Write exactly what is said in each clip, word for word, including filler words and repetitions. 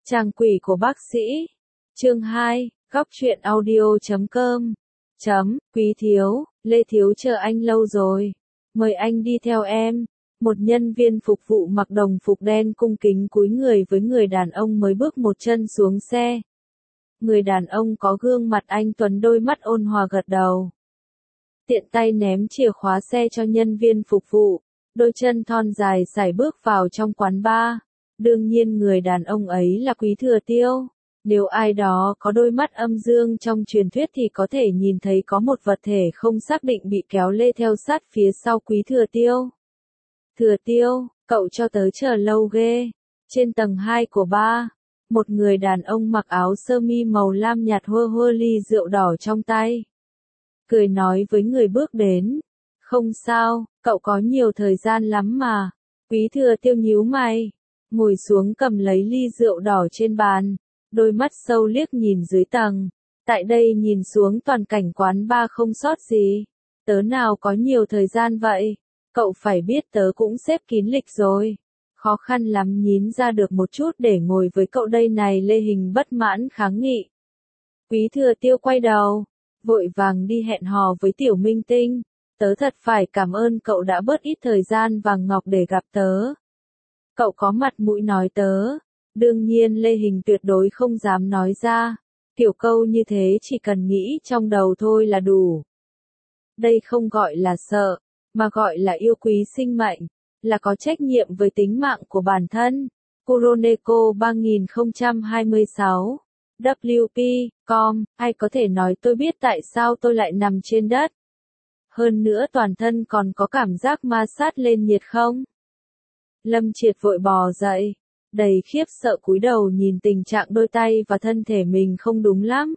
Tràng quỷ của bác sĩ. Chương hai, góc truyện audio chấm com. Chấm, Quý thiếu, Lê thiếu chờ anh lâu rồi. Mời anh đi theo em. Một nhân viên phục vụ mặc đồng phục đen cung kính cúi người với người đàn ông mới bước một chân xuống xe. Người đàn ông có gương mặt anh tuấn, đôi mắt ôn hòa gật đầu. Tiện tay ném chìa khóa xe cho nhân viên phục vụ, đôi chân thon dài sải bước vào trong quán bar. Đương nhiên người đàn ông ấy là Quý Thừa Tiêu. Nếu ai đó có đôi mắt âm dương trong truyền thuyết thì có thể nhìn thấy có một vật thể không xác định bị kéo lê theo sát phía sau Quý Thừa Tiêu. Thừa Tiêu, cậu cho tớ chờ lâu ghê. Trên tầng hai của bar, một người đàn ông mặc áo sơ mi màu lam nhạt hơ hơ ly rượu đỏ trong tay. Cười nói với người bước đến. Không sao, cậu có nhiều thời gian lắm mà. Quý Thừa Tiêu nhíu mày, ngồi xuống cầm lấy ly rượu đỏ trên bàn, đôi mắt sâu liếc nhìn dưới tầng. Tại đây nhìn xuống toàn cảnh quán bar không sót gì. Tớ nào có nhiều thời gian vậy, cậu phải biết tớ cũng xếp kín lịch rồi. Khó khăn lắm nhín ra được một chút để ngồi với cậu đây này. Lê Hình bất mãn kháng nghị. Quý Thừa Tiêu quay đầu, vội vàng đi hẹn hò với Tiểu Minh Tinh. Tớ thật phải cảm ơn cậu đã bớt ít thời gian vàng ngọc để gặp tớ. Cậu có mặt mũi nói tớ. Đương nhiên Lê Hình tuyệt đối không dám nói ra. Kiểu câu như thế chỉ cần nghĩ trong đầu thôi là đủ. Đây không gọi là sợ, mà gọi là yêu quý sinh mệnh, là có trách nhiệm với tính mạng của bản thân. Kuroneko ba không hai sáu. W P com, ai có thể nói tôi biết tại sao tôi lại nằm trên đất? Hơn nữa toàn thân còn có cảm giác ma sát lên nhiệt không? Lâm Triệt vội bò dậy, đầy khiếp sợ cúi đầu nhìn tình trạng đôi tay và thân thể mình không đúng lắm.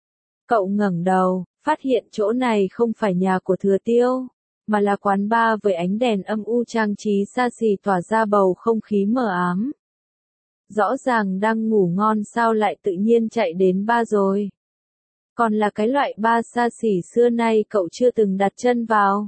Cậu ngẩng đầu, phát hiện chỗ này không phải nhà của Thừa Tiêu, mà là quán bar với ánh đèn âm u trang trí xa xỉ tỏa ra bầu không khí mờ ám. Rõ ràng đang ngủ ngon sao lại tự nhiên chạy đến bar rồi. Còn là cái loại bar xa xỉ xưa nay cậu chưa từng đặt chân vào.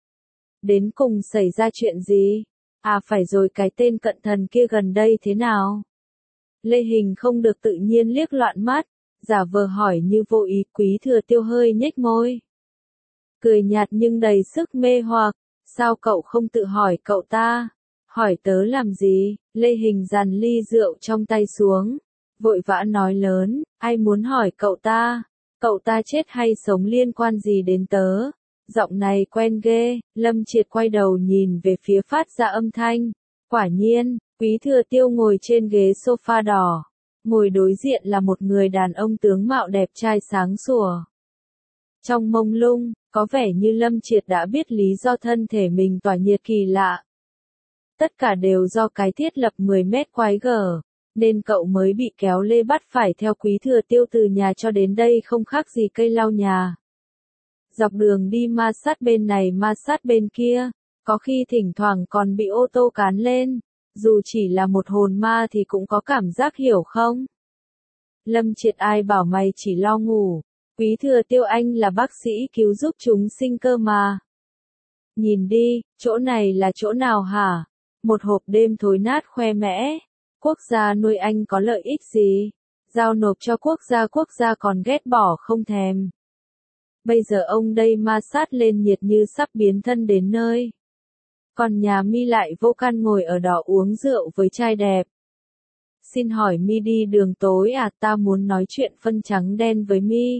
Đến cùng xảy ra chuyện gì? À phải rồi, cái tên cận thần kia gần đây thế nào? Lê Hình không được tự nhiên liếc loạn mắt, giả vờ hỏi như vô ý. Quý Thừa Tiêu hơi nhếch môi, cười nhạt nhưng đầy sức mê hoặc. Sao cậu không tự hỏi cậu ta? Hỏi tớ làm gì? Lê Hình dàn ly rượu trong tay xuống, vội vã nói lớn, ai muốn hỏi cậu ta? Cậu ta chết hay sống liên quan gì đến tớ? Giọng này quen ghê. Lâm Triệt quay đầu nhìn về phía phát ra âm thanh. Quả nhiên, Quý Thừa Tiêu ngồi trên ghế sofa đỏ. Ngồi đối diện là một người đàn ông tướng mạo đẹp trai sáng sủa. Trong mông lung, có vẻ như Lâm Triệt đã biết lý do thân thể mình tỏa nhiệt kỳ lạ. Tất cả đều do cái thiết lập mười mét quái gở, nên cậu mới bị kéo lê bắt phải theo Quý Thừa Tiêu từ nhà cho đến đây không khác gì cây lau nhà. Dọc đường đi ma sát bên này ma sát bên kia, có khi thỉnh thoảng còn bị ô tô cán lên, dù chỉ là một hồn ma thì cũng có cảm giác, hiểu không? Lâm Triệt, ai bảo mày chỉ lo ngủ? Quý Thừa Tiêu, anh là bác sĩ cứu giúp chúng sinh cơ mà. Nhìn đi, chỗ này là chỗ nào hả? Một hộp đêm thối nát khoe mẽ. Quốc gia nuôi anh có lợi ích gì? Giao nộp cho quốc gia, quốc gia còn ghét bỏ không thèm. Bây giờ ông đây ma sát lên nhiệt như sắp biến thân đến nơi. Còn nhà mi lại vô can ngồi ở đó uống rượu với trai đẹp. Xin hỏi mi đi đường tối à? Ta muốn nói chuyện phân trắng đen với mi.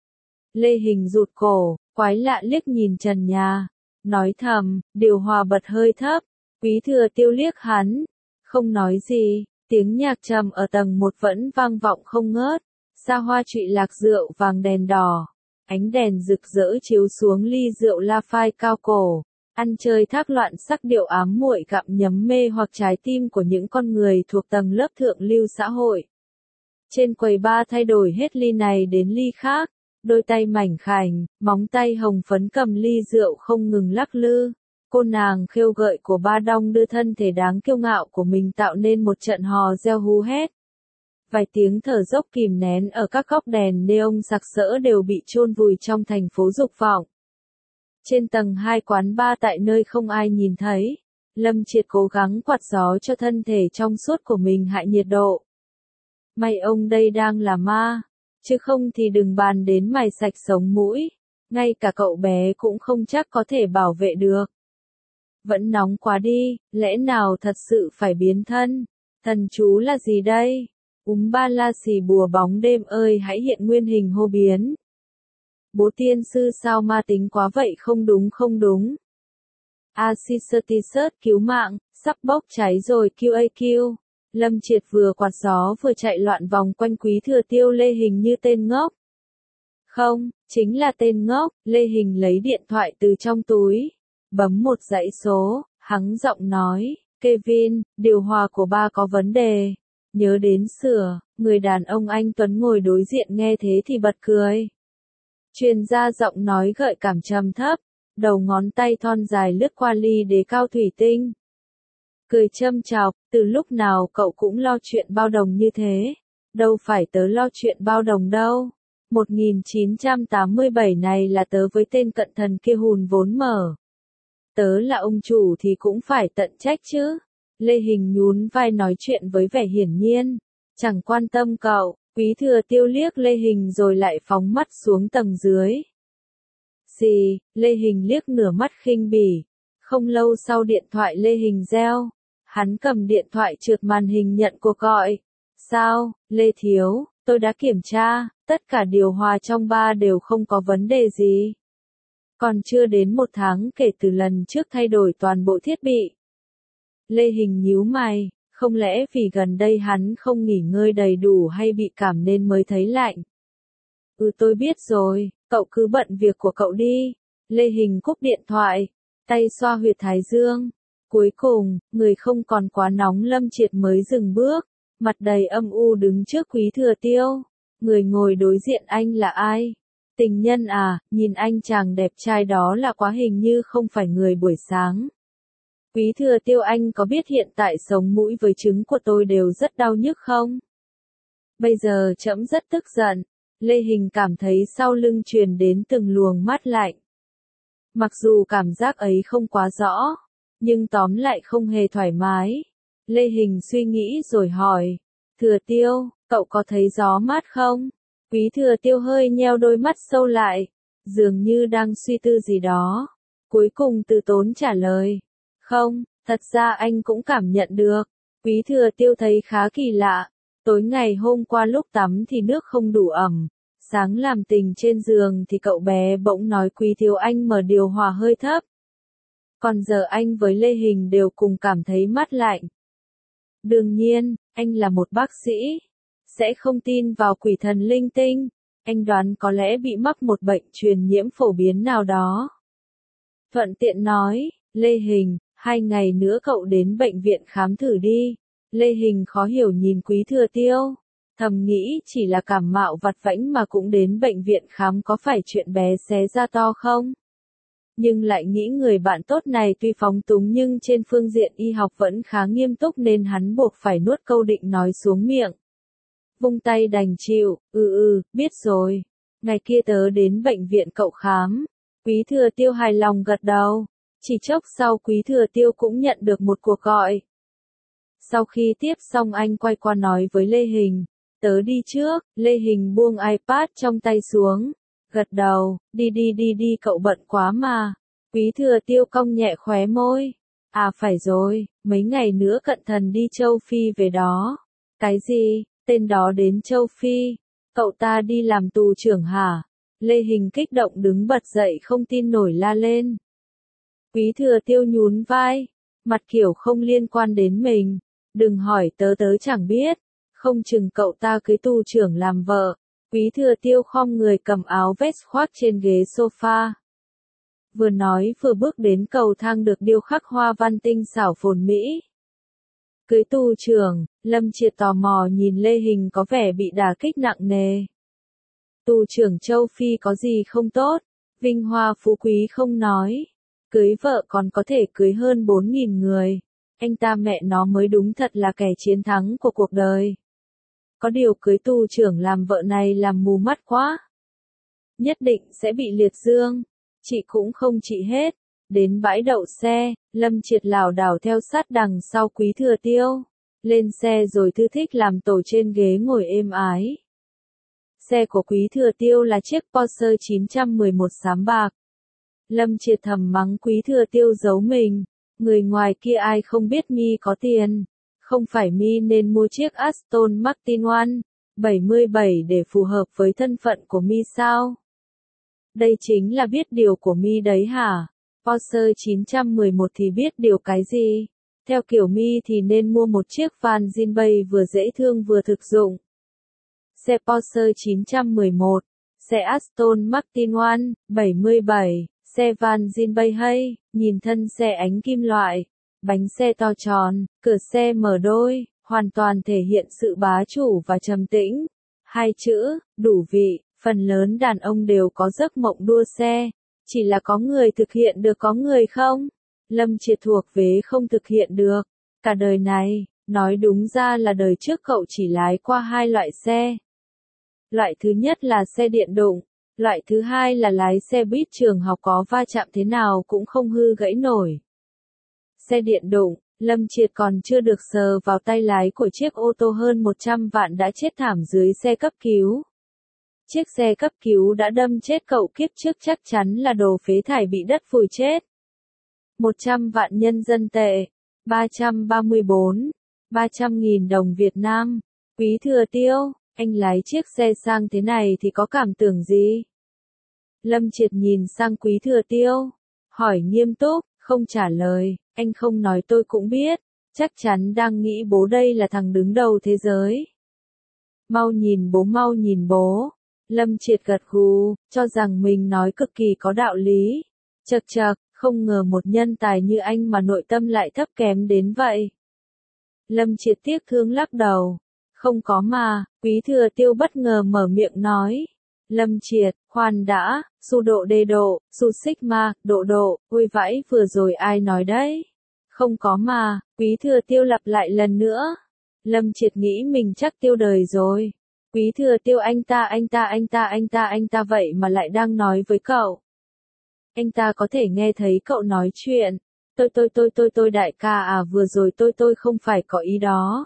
Lê Hình rụt cổ, quái lạ liếc nhìn trần nhà, nói thầm, điều hòa bật hơi thấp. Quý Thừa Tiêu liếc hắn, không nói gì. Tiếng nhạc trầm ở tầng một vẫn vang vọng không ngớt. Xa hoa trụy lạc rượu vàng đèn đỏ. Ánh đèn rực rỡ chiếu xuống ly rượu la phai cao cổ, ăn chơi thác loạn sắc điệu ám muội gặm nhấm mê hoặc trái tim của những con người thuộc tầng lớp thượng lưu xã hội. Trên quầy bar thay đổi hết ly này đến ly khác, đôi tay mảnh khảnh, móng tay hồng phấn cầm ly rượu không ngừng lắc lư. Cô nàng khêu gợi của Ba Đong đưa thân thể đáng kiêu ngạo của mình tạo nên một trận hò reo hú hét. Vài tiếng thở dốc kìm nén ở các góc đèn neon sặc sỡ đều bị chôn vùi trong thành phố dục vọng. Trên tầng hai quán bar tại nơi không ai nhìn thấy, Lâm Triệt cố gắng quạt gió cho thân thể trong suốt của mình hạ nhiệt độ. May ông đây đang là ma, chứ không thì đừng bàn đến mày sạch sống mũi, ngay cả cậu bé cũng không chắc có thể bảo vệ được. Vẫn nóng quá đi, lẽ nào thật sự phải biến thân? Thần chú là gì đây? Úm ba la xì bùa bóng đêm ơi hãy hiện nguyên hình hô biến. Bố tiên sư sao ma tính quá vậy không đúng không đúng. Assistant cứu mạng, sắp bốc cháy rồi quy a quy. Lâm Triệt vừa quạt gió vừa chạy loạn vòng quanh Quý Thừa Tiêu Lê Hình như tên ngốc. Không, chính là tên ngốc. Lê Hình lấy điện thoại từ trong túi, bấm một dãy số, hắng giọng nói, Kevin, điều hòa của ba có vấn đề, nhớ đến sửa. Người đàn ông anh Tuấn ngồi đối diện nghe thế thì bật cười. Chuyên gia giọng nói gợi cảm trầm thấp, đầu ngón tay thon dài lướt qua ly đế cao thủy tinh. Cười châm chọc, từ lúc nào cậu cũng lo chuyện bao đồng như thế. Đâu phải tớ lo chuyện bao đồng đâu. một nghìn chín trăm tám mươi bảy này là tớ với tên cận thần kia hùn vốn mở. Tớ là ông chủ thì cũng phải tận trách chứ. Lê Hình nhún vai nói chuyện với vẻ hiển nhiên. Chẳng quan tâm cậu. Quý Thừa Tiêu liếc Lê Hình rồi lại phóng mắt xuống tầng dưới. Gì, Lê Hình liếc nửa mắt khinh bỉ. Không lâu sau điện thoại Lê Hình reo. Hắn cầm điện thoại trượt màn hình nhận cuộc gọi. Sao, Lê Thiếu, tôi đã kiểm tra, tất cả điều hòa trong ba đều không có vấn đề gì. Còn chưa đến một tháng kể từ lần trước thay đổi toàn bộ thiết bị. Lê Hình nhíu mày, không lẽ vì gần đây hắn không nghỉ ngơi đầy đủ hay bị cảm nên mới thấy lạnh? Ừ tôi biết rồi, cậu cứ bận việc của cậu đi. Lê Hình cúp điện thoại, tay xoa huyệt thái dương. Cuối cùng, người không còn quá nóng Lâm Triệt mới dừng bước, mặt đầy âm u đứng trước Quý Thừa Tiêu. Người ngồi đối diện anh là ai? Tình nhân à, nhìn anh chàng đẹp trai đó là quá hình như không phải người buổi sáng. Quý Thừa Tiêu anh có biết hiện tại sống mũi với trứng của tôi đều rất đau nhức không? Bây giờ trẫm rất tức giận. Lê Hình cảm thấy sau lưng truyền đến từng luồng mát lạnh. Mặc dù cảm giác ấy không quá rõ, nhưng tóm lại không hề thoải mái. Lê Hình suy nghĩ rồi hỏi, Thừa Tiêu, cậu có thấy gió mát không? Quý Thừa Tiêu hơi nheo đôi mắt sâu lại, dường như đang suy tư gì đó. Cuối cùng từ tốn trả lời, không, thật ra anh cũng cảm nhận được. Quý Thừa Tiêu thấy khá kỳ lạ, tối ngày hôm qua lúc tắm thì nước không đủ ẩm. Sáng làm tình trên giường thì cậu bé bỗng nói Quý Thiếu anh mở điều hòa hơi thấp. Còn giờ anh với Lê Hình đều cùng cảm thấy mát lạnh. Đương nhiên, anh là một bác sĩ, sẽ không tin vào quỷ thần linh tinh. Anh đoán có lẽ bị mắc một bệnh truyền nhiễm phổ biến nào đó. Thuận tiện nói, Lê Hình, hai ngày nữa cậu đến bệnh viện khám thử đi. Lê Hình khó hiểu nhìn Quý Thừa Tiêu, thầm nghĩ chỉ là cảm mạo vặt vãnh mà cũng đến bệnh viện khám có phải chuyện bé xé ra to không? Nhưng lại nghĩ người bạn tốt này tuy phóng túng nhưng trên phương diện y học vẫn khá nghiêm túc nên hắn buộc phải nuốt câu định nói xuống miệng. Vung tay đành chịu, ừ ừ, biết rồi. Ngày kia tớ đến bệnh viện cậu khám. Quý Thừa Tiêu hài lòng gật đầu. Chỉ chốc sau Quý Thừa Tiêu cũng nhận được một cuộc gọi. Sau khi tiếp xong anh quay qua nói với Lê Hình, tớ đi trước. Lê Hình buông iPad trong tay xuống, gật đầu, đi đi đi đi cậu bận quá mà. Quý Thừa Tiêu cong nhẹ khóe môi. À phải rồi, mấy ngày nữa cận thần đi châu Phi về đó. Cái gì, tên đó đến châu Phi? Cậu ta đi làm tù trưởng hả? Lê Hình kích động đứng bật dậy không tin nổi la lên. Quý Thừa Tiêu nhún vai, mặt kiểu không liên quan đến mình. Đừng hỏi tớ tớ chẳng biết, không chừng cậu ta cưới tù trưởng làm vợ. Quý Thừa Tiêu khom người cầm áo vest khoác trên ghế sofa. Vừa nói vừa bước đến cầu thang được điêu khắc hoa văn tinh xảo phồn mỹ. Cưới tù trưởng, Lâm Triệt tò mò nhìn Lê Hình có vẻ bị đả kích nặng nề. Tù trưởng châu Phi có gì không tốt, vinh hoa phú quý không nói. Cưới vợ còn có thể cưới hơn bốn nghìn người. Anh ta mẹ nó mới đúng thật là kẻ chiến thắng của cuộc đời. Có điều cưới tù trưởng làm vợ này làm mù mắt quá. Nhất định sẽ bị liệt dương. Chị cũng không trị hết. Đến bãi đậu xe, Lâm Triệt lảo đảo theo sát đằng sau Quý Thừa Tiêu. Lên xe rồi thư thích làm tổ trên ghế ngồi êm ái. Xe của Quý Thừa Tiêu là chiếc Porsche chín một một xám bạc. Lâm Triệt thầm mắng Quý Thừa Tiêu giấu mình, người ngoài kia ai không biết mi có tiền, không phải mi nên mua chiếc Aston Martin One bảy mươi bảy để phù hợp với thân phận của mi sao? Đây chính là biết điều của mi đấy hả? Porsche chín một một thì biết điều cái gì? Theo kiểu mi thì nên mua một chiếc van Jinbei vừa dễ thương vừa thực dụng. Xe Porsche chín một một, xe Aston Martin One bảy mươi bảy, xe van Jinbei hay, nhìn thân xe ánh kim loại, bánh xe to tròn, cửa xe mở đôi, hoàn toàn thể hiện sự bá chủ và trầm tĩnh. Hai chữ, đủ vị, phần lớn đàn ông đều có giấc mộng đua xe, chỉ là có người thực hiện được có người không. Lâm Triệt thuộc vế không thực hiện được. Cả đời này, nói đúng ra là đời trước cậu chỉ lái qua hai loại xe. Loại thứ nhất là xe điện đụng, loại thứ hai là lái xe buýt trường học có va chạm thế nào cũng không hư gãy nổi. Xe điện đụng, Lâm Triệt còn chưa được sờ vào tay lái của chiếc ô tô hơn một trăm vạn đã chết thảm dưới xe cấp cứu. Chiếc xe cấp cứu đã đâm chết cậu kiếp trước chắc chắn là đồ phế thải bị đất vùi chết. một trăm vạn nhân dân tệ, ba trăm ba mươi bốn, ba trăm nghìn đồng Việt Nam. Quý Thừa Tiêu, anh lái chiếc xe sang thế này thì có cảm tưởng gì? Lâm Triệt nhìn sang Quý Thừa Tiêu, hỏi nghiêm túc, không trả lời, anh không nói tôi cũng biết, chắc chắn đang nghĩ bố đây là thằng đứng đầu thế giới. Mau nhìn bố, mau nhìn bố. Lâm Triệt gật gù, cho rằng mình nói cực kỳ có đạo lý. Chậc chậc, không ngờ một nhân tài như anh mà nội tâm lại thấp kém đến vậy. Lâm Triệt tiếc thương lắc đầu. Không có mà, Quý Thừa Tiêu bất ngờ mở miệng nói. Lâm Triệt, khoan đã, su độ đê độ, su sigma, độ độ, ôi vãi vừa rồi ai nói đấy? Không có mà, Quý Thừa Tiêu lặp lại lần nữa. Lâm Triệt nghĩ mình chắc tiêu đời rồi. Quý Thừa Tiêu anh ta anh ta anh ta anh ta anh ta vậy mà lại đang nói với cậu. Anh ta có thể nghe thấy cậu nói chuyện. Tôi tôi tôi tôi tôi đại ca à vừa rồi tôi tôi không phải có ý đó.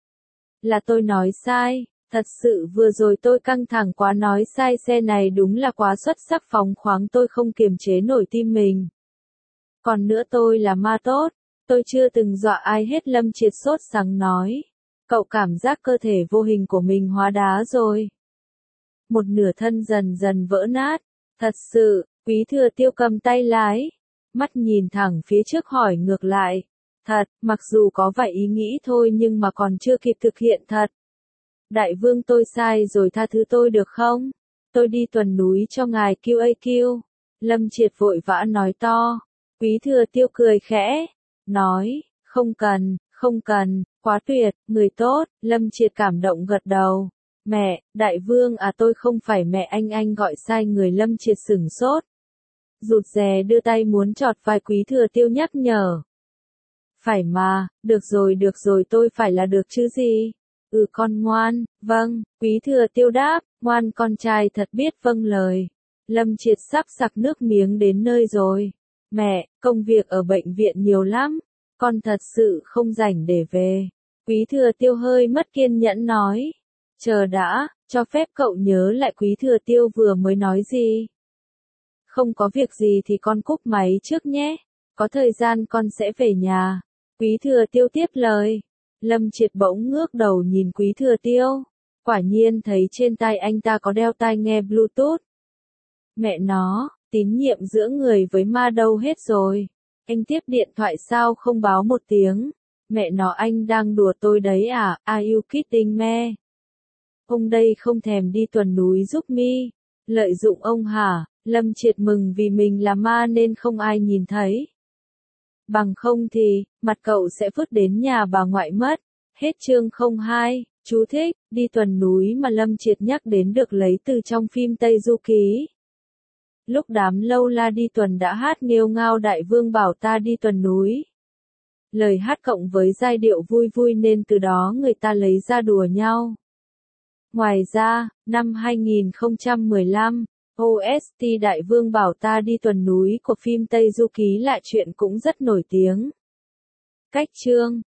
Là tôi nói sai, thật sự vừa rồi tôi căng thẳng quá nói sai xe này đúng là quá xuất sắc phóng khoáng tôi không kiềm chế nổi tim mình. Còn nữa tôi là ma tốt, tôi chưa từng dọa ai hết Lâm Triệt sốt sắng nói. Cậu cảm giác cơ thể vô hình của mình hóa đá rồi. Một nửa thân dần dần vỡ nát, thật sự, Quý Thừa Tiêu cầm tay lái, mắt nhìn thẳng phía trước hỏi ngược lại. Thật, mặc dù có vài ý nghĩ thôi nhưng mà còn chưa kịp thực hiện thật. Đại vương tôi sai rồi tha thứ tôi được không? Tôi đi tuần núi cho ngài quy a quy. Lâm Triệt vội vã nói to. Quý Thừa Tiêu cười khẽ, nói, không cần, không cần, quá tuyệt, người tốt. Lâm Triệt cảm động gật đầu. Mẹ, đại vương à tôi không phải mẹ anh anh gọi sai người. Lâm Triệt sửng sốt. Rụt rè đưa tay muốn chọt vai Quý Thừa Tiêu nhắc nhở. Phải mà, được rồi được rồi tôi phải là được chứ gì. Ừ con ngoan, vâng, Quý Thừa Tiêu đáp, ngoan con trai thật biết vâng lời. Lâm Triệt sắp sặc nước miếng đến nơi rồi. Mẹ, công việc ở bệnh viện nhiều lắm, con thật sự không rảnh để về. Quý Thừa Tiêu hơi mất kiên nhẫn nói. Chờ đã, cho phép cậu nhớ lại Quý Thừa Tiêu vừa mới nói gì. Không có việc gì thì con cúp máy trước nhé, có thời gian con sẽ về nhà. Quý Thừa Tiêu tiếp lời. Lâm Triệt bỗng ngước đầu nhìn Quý Thừa Tiêu. Quả nhiên thấy trên tai anh ta có đeo tai nghe Bluetooth. Mẹ nó, tín nhiệm giữa người với ma đâu hết rồi. Anh tiếp điện thoại sao không báo một tiếng. Mẹ nó anh đang đùa tôi đấy à, are you kidding me? Ông đây không thèm đi tuần núi giúp mi. Lợi dụng ông hả? Lâm Triệt mừng vì mình là ma nên không ai nhìn thấy. Bằng không thì, mặt cậu sẽ vứt đến nhà bà ngoại mất. Hết chương không hai, chú thích, đi tuần núi mà Lâm Triệt nhắc đến được lấy từ trong phim Tây Du Ký. Lúc đám lâu la đi tuần đã hát nghêu ngao đại vương bảo ta đi tuần núi. Lời hát cộng với giai điệu vui vui nên từ đó người ta lấy ra đùa nhau. Ngoài ra, năm hai nghìn không trăm mười lăm, ô ét tê Đại Vương Bảo Ta Đi Tuần Núi của phim Tây Du Ký lại chuyện cũng rất nổi tiếng. Cách chương